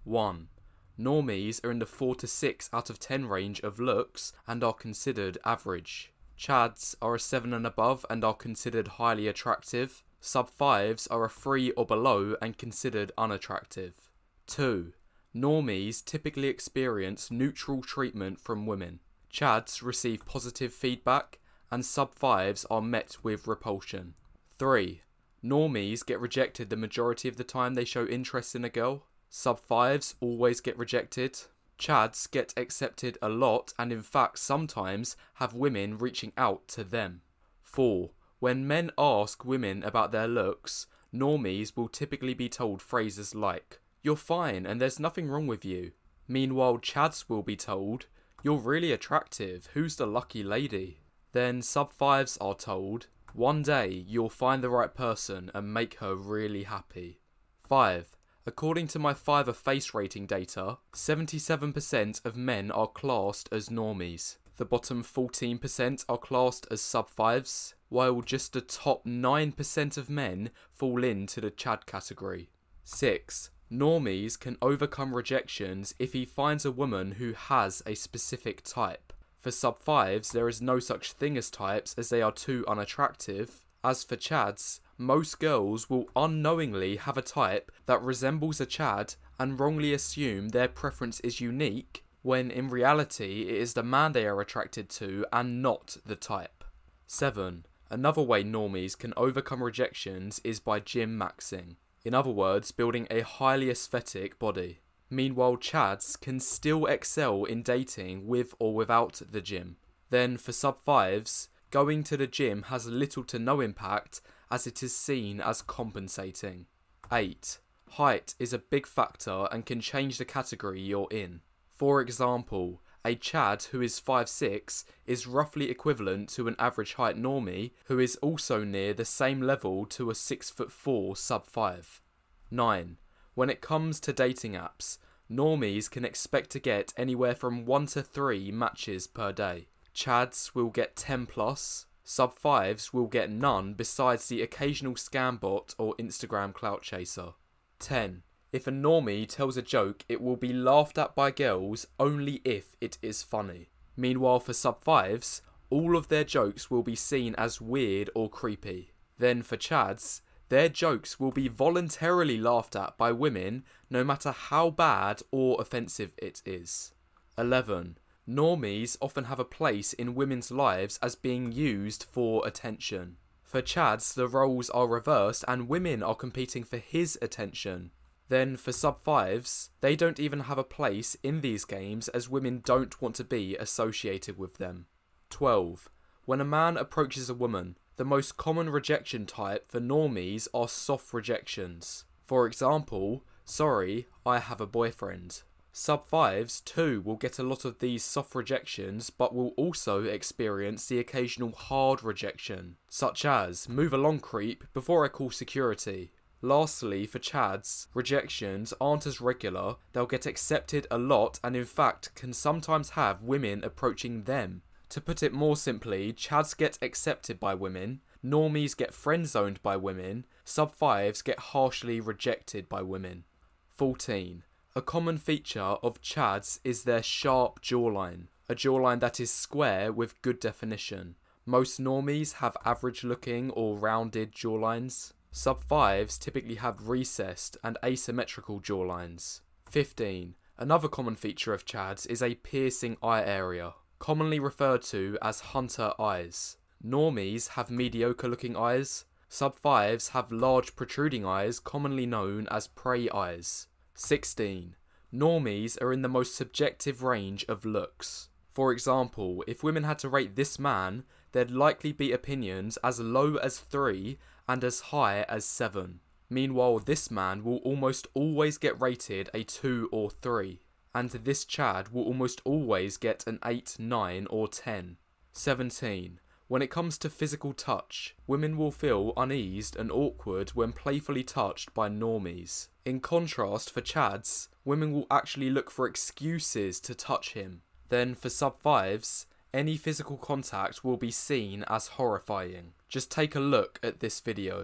1. Normies are in the 4 to 6 out of 10 range of looks and are considered average. Chads are a 7 and above and are considered highly attractive. Sub-5s are a 3 or below and considered unattractive. 2. Normies typically experience neutral treatment from women. Chads receive positive feedback and sub-5s are met with repulsion. 3. Normies get rejected the majority of the time they show interest in a girl. Sub-5s always get rejected. Chads get accepted a lot and in fact sometimes have women reaching out to them. 4. When men ask women about their looks, normies will typically be told phrases like, "You're fine and there's nothing wrong with you." Meanwhile, chads will be told, "You're really attractive, who's the lucky lady?" Then sub-5s are told, "One day you'll find the right person and make her really happy." 5. According to my Fiverr face rating data, 77% of men are classed as normies. The bottom 14% are classed as sub-5s, while just the top 9% of men fall into the chad category. 6. Normies can overcome rejections if he finds a woman who has a specific type. For sub-5s, there is no such thing as types as they are too unattractive. As for chads, most girls will unknowingly have a type that resembles a chad and wrongly assume their preference is unique, when in reality it is the man they are attracted to and not the type. 7. Another way normies can overcome rejections is by gym maxing. In other words, building a highly aesthetic body. Meanwhile, chads can still excel in dating with or without the gym. Then for sub-5s, going to the gym has little to no impact as it is seen as compensating. 8. Height is a big factor and can change the category you're in. For example, a chad who is 5'6" is roughly equivalent to an average height normie who is also near the same level to a 6'4" sub-5. 9. When it comes to dating apps, normies can expect to get anywhere from 1 to 3 matches per day. Chads will get 10 plus, sub-5s will get none besides the occasional scam bot or Instagram clout chaser. 10. If a normie tells a joke, it will be laughed at by girls only if it is funny. Meanwhile for sub-5s, all of their jokes will be seen as weird or creepy. Then for chads, their jokes will be voluntarily laughed at by women no matter how bad or offensive it is. 11. Normies often have a place in women's lives as being used for attention. For chads, the roles are reversed and women are competing for his attention. Then for sub-5s, they don't even have a place in these games as women don't want to be associated with them. 12. When a man approaches a woman, the most common rejection type for normies are soft rejections. For example, "Sorry, I have a boyfriend." Sub-5s too will get a lot of these soft rejections but will also experience the occasional hard rejection, such as "Move along creep before I call security." Lastly, for chads, rejections aren't as regular, they'll get accepted a lot and in fact can sometimes have women approaching them. To put it more simply, chads get accepted by women, normies get friend-zoned by women, sub-5s get harshly rejected by women. 14. A common feature of chads is their sharp jawline, a jawline that is square with good definition. Most normies have average looking or rounded jawlines. Sub-5s typically have recessed and asymmetrical jawlines. 15. Another common feature of chads is a piercing eye area, commonly referred to as hunter eyes. Normies have mediocre looking eyes. Sub-5s have large protruding eyes, commonly known as prey eyes. 16. Normies are in the most subjective range of looks. For example, if women had to rate this man, there'd likely be opinions as low as 3 and as high as 7. Meanwhile, this man will almost always get rated a 2 or 3, and this chad will almost always get an 8, 9 or 10. 17. When it comes to physical touch, women will feel uneased and awkward when playfully touched by normies. In contrast, for chads, women will actually look for excuses to touch him. Then for sub-5s, any physical contact will be seen as horrifying. Just take a look at this video.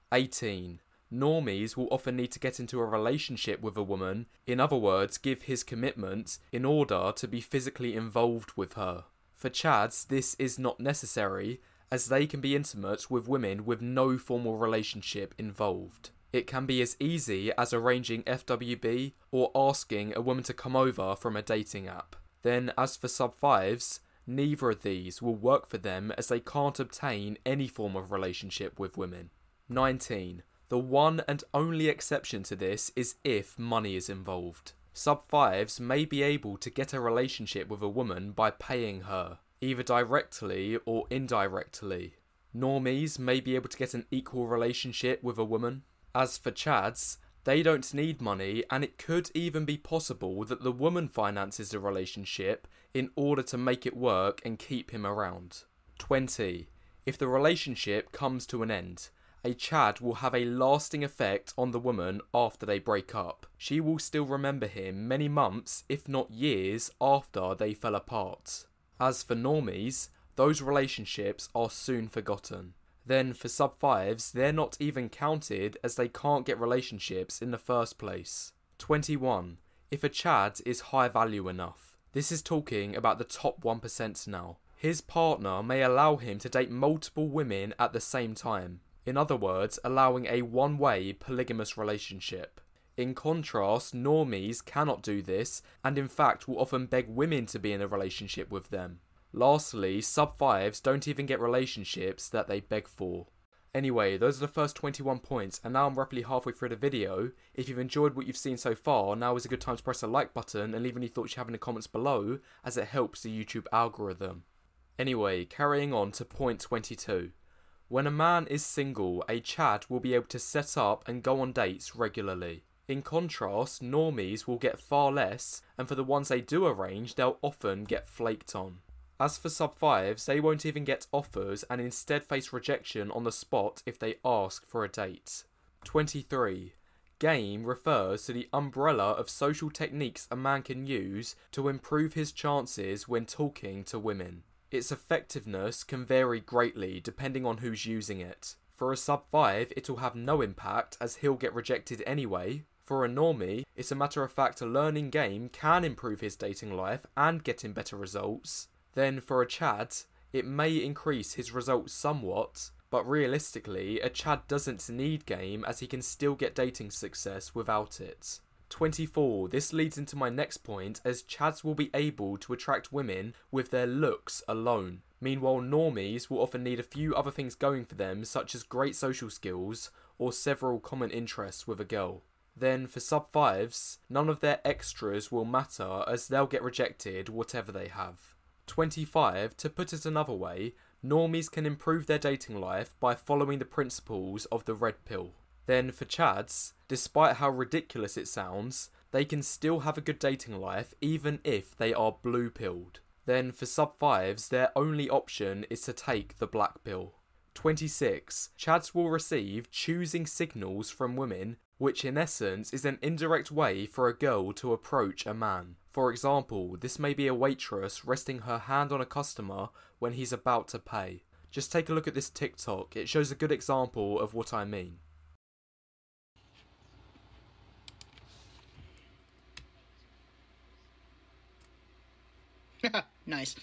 18. Normies will often need to get into a relationship with a woman, in other words, give his commitment, in order to be physically involved with her. For Chads, this is not necessary, as they can be intimate with women with no formal relationship involved. It can be as easy as arranging FWB or asking a woman to come over from a dating app. Then, as for sub-5s, neither of these will work for them as they can't obtain any form of relationship with women. 19. The one and only exception to this is if money is involved. Sub-5s may be able to get a relationship with a woman by paying her, either directly or indirectly. Normies may be able to get an equal relationship with a woman. As for Chads, they don't need money, and it could even be possible that the woman finances the relationship in order to make it work and keep him around. 20. If the relationship comes to an end, a Chad will have a lasting effect on the woman after they break up. She will still remember him many months, if not years, after they fell apart. As for normies, those relationships are soon forgotten. Then for sub-5s, they're not even counted as they can't get relationships in the first place. 21. If a Chad is high value enough. This is talking about the top 1% now. His partner may allow him to date multiple women at the same time. In other words, allowing a one-way polygamous relationship. In contrast, normies cannot do this, and in fact will often beg women to be in a relationship with them. Lastly, sub-5s don't even get relationships that they beg for. Anyway, those are the first 21 points, and now I'm roughly halfway through the video. If you've enjoyed what you've seen so far, now is a good time to press the like button and leave any thoughts you have in the comments below, as it helps the YouTube algorithm. Anyway, carrying on to point 22. When a man is single, a Chad will be able to set up and go on dates regularly. In contrast, normies will get far less, and for the ones they do arrange, they'll often get flaked on. As for sub-5s, they won't even get offers and instead face rejection on the spot if they ask for a date. 23. Game refers to the umbrella of social techniques a man can use to improve his chances when talking to women. Its effectiveness can vary greatly depending on who's using it. For a sub-5, it'll have no impact as he'll get rejected anyway. For a normie, it's a matter of fact learning game can improve his dating life and get him better results. Then for a Chad, it may increase his results somewhat, but realistically, a Chad doesn't need game as he can still get dating success without it. 24. This leads into my next point, as Chads will be able to attract women with their looks alone. Meanwhile, normies will often need a few other things going for them, such as great social skills or several common interests with a girl. Then for sub-5s, none of their extras will matter as they'll get rejected whatever they have. 25. To put it another way, normies can improve their dating life by following the principles of the red pill. Then for Chads, despite how ridiculous it sounds, they can still have a good dating life even if they are blue pilled. Then for sub-5s, their only option is to take the black pill. 26. Chads will receive choosing signals from women, which in essence is an indirect way for a girl to approach a man. For example, this may be a waitress resting her hand on a customer when he's about to pay. Just take a look at this TikTok, it shows a good example of what I mean. Nice.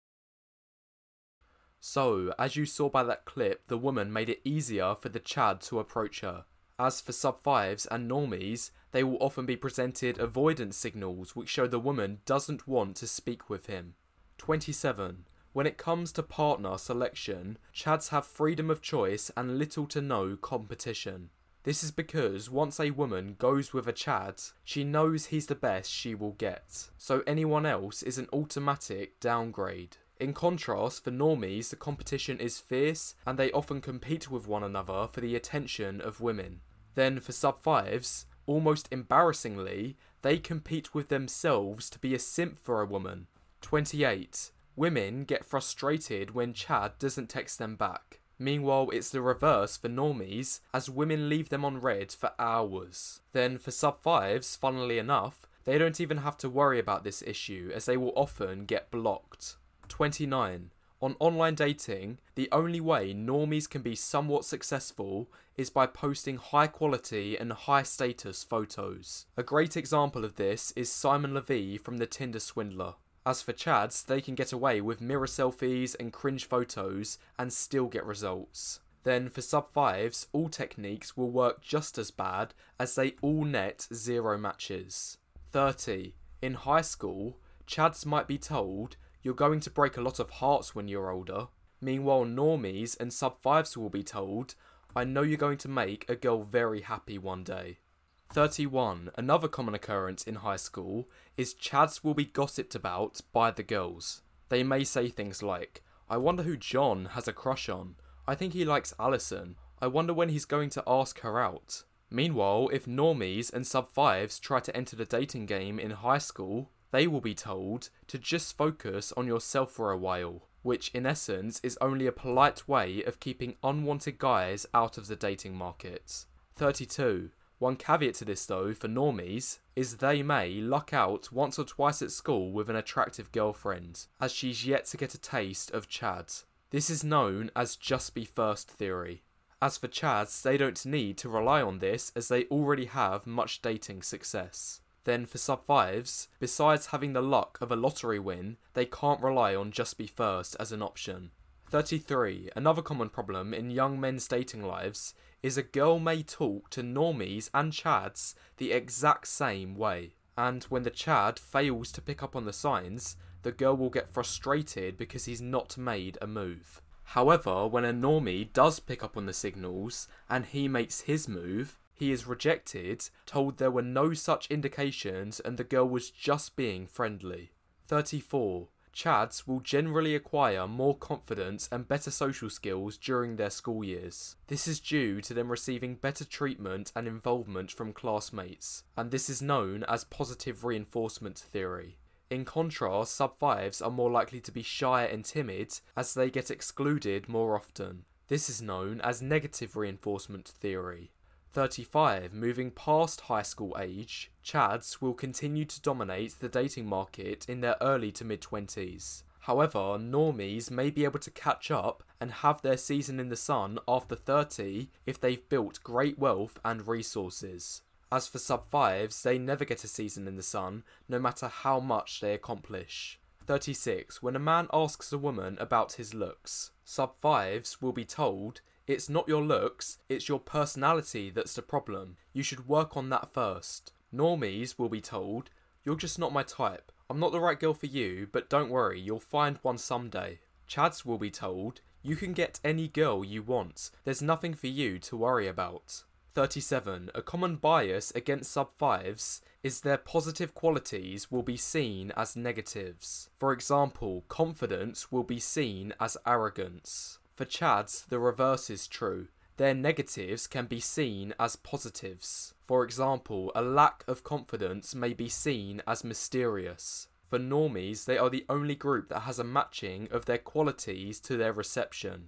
So, as you saw by that clip, the woman made it easier for the Chad to approach her. As for sub-5s and normies, they will often be presented avoidance signals which show the woman doesn't want to speak with him. 27. When it comes to partner selection, Chads have freedom of choice and little to no competition. This is because once a woman goes with a Chad, she knows he's the best she will get, so anyone else is an automatic downgrade. In contrast, for normies, the competition is fierce and they often compete with one another for the attention of women. Then for sub-5s, almost embarrassingly, they compete with themselves to be a simp for a woman. 28. Women get frustrated when Chad doesn't text them back. Meanwhile, it's the reverse for normies, as women leave them on red for hours. Then for sub-5s, funnily enough, they don't even have to worry about this issue as they will often get blocked. 29. On online dating, the only way normies can be somewhat successful is by posting high quality and high status photos. A great example of this is Simon Levy from the Tinder Swindler. As for chads, they can get away with mirror selfies and cringe photos and still get results. Then for sub-5s, all techniques will work just as bad as they all net 0 matches. 30. In high school, chads might be told, "You're going to break a lot of hearts when you're older." Meanwhile, normies and sub-5s will be told, "I know you're going to make a girl very happy one day." 31. Another common occurrence in high school is chads will be gossiped about by the girls. They may say things like, "I wonder who John has a crush on. I think he likes Alison. I wonder when he's going to ask her out." Meanwhile, if normies and sub-5s try to enter the dating game in high school, they will be told to just focus on yourself for a while, which in essence is only a polite way of keeping unwanted guys out of the dating market. 32. One caveat to this though for normies is they may luck out once or twice at school with an attractive girlfriend, as she's yet to get a taste of chad. This is known as just be first theory. As for chads, they don't need to rely on this as they already have much dating success. Then for sub-5s, besides having the luck of a lottery win, they can't rely on just be first as an option. 33. Another common problem in young men's dating lives is a girl may talk to normies and chads the exact same way. And when the chad fails to pick up on the signs, the girl will get frustrated because he's not made a move. However, when a normie does pick up on the signals and he makes his move, he is rejected, told there were no such indications and the girl was just being friendly. 34. Chads will generally acquire more confidence and better social skills during their school years. This is due to them receiving better treatment and involvement from classmates, and this is known as positive reinforcement theory. In contrast, sub-5s are more likely to be shy and timid as they get excluded more often. This is known as negative reinforcement theory. 35. Moving past high school age, chads will continue to dominate the dating market in their early to mid-20s. However, normies may be able to catch up and have their season in the sun after 30 if they've built great wealth and resources. As for sub-5s, they never get a season in the sun, no matter how much they accomplish. 36. When a man asks a woman about his looks, sub-5s will be told, "It's not your looks, it's your personality that's the problem. You should work on that first." Normies will be told, "You're just not my type. I'm not the right girl for you, but don't worry, you'll find one someday." Chads will be told, "You can get any girl you want. There's nothing for you to worry about." 37. A common bias against sub-5s is their positive qualities will be seen as negatives. For example, confidence will be seen as arrogance. For chads, the reverse is true. Their negatives can be seen as positives. For example, a lack of confidence may be seen as mysterious. For normies, they are the only group that has a matching of their qualities to their reception.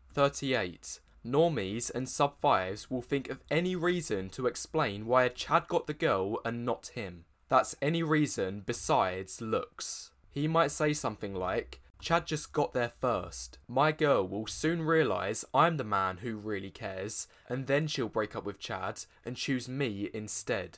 38. Normies and sub-5s will think of any reason to explain why a chad got the girl and not him. That's any reason besides looks. He might say something like, "Chad just got there first. My girl will soon realise I'm the man who really cares, and then she'll break up with Chad and choose me instead."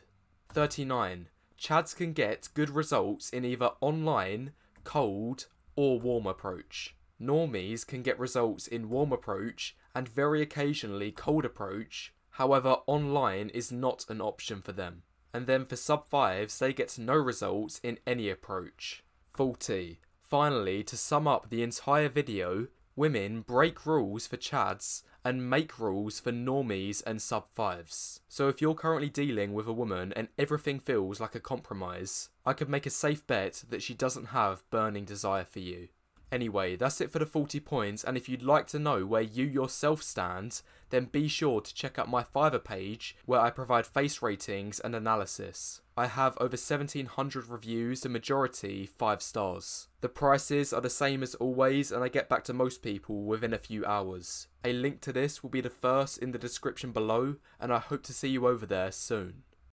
39. Chads can get good results in either online, cold, or warm approach. Normies can get results in warm approach and very occasionally cold approach, however online is not an option for them. And then for sub-5s, they get no results in any approach. 40. Finally, to sum up the entire video, women break rules for chads and make rules for normies and sub-5s. So if you're currently dealing with a woman and everything feels like a compromise, I could make a safe bet that she doesn't have burning desire for you. Anyway, that's it for the 40 points, and if you'd like to know where you yourself stand, then be sure to check out my Fiverr page where I provide face ratings and analysis. I have over 1,700 reviews, the majority 5 stars. The prices are the same as always, and I get back to most people within a few hours. A link to this will be the first in the description below, and I hope to see you over there soon.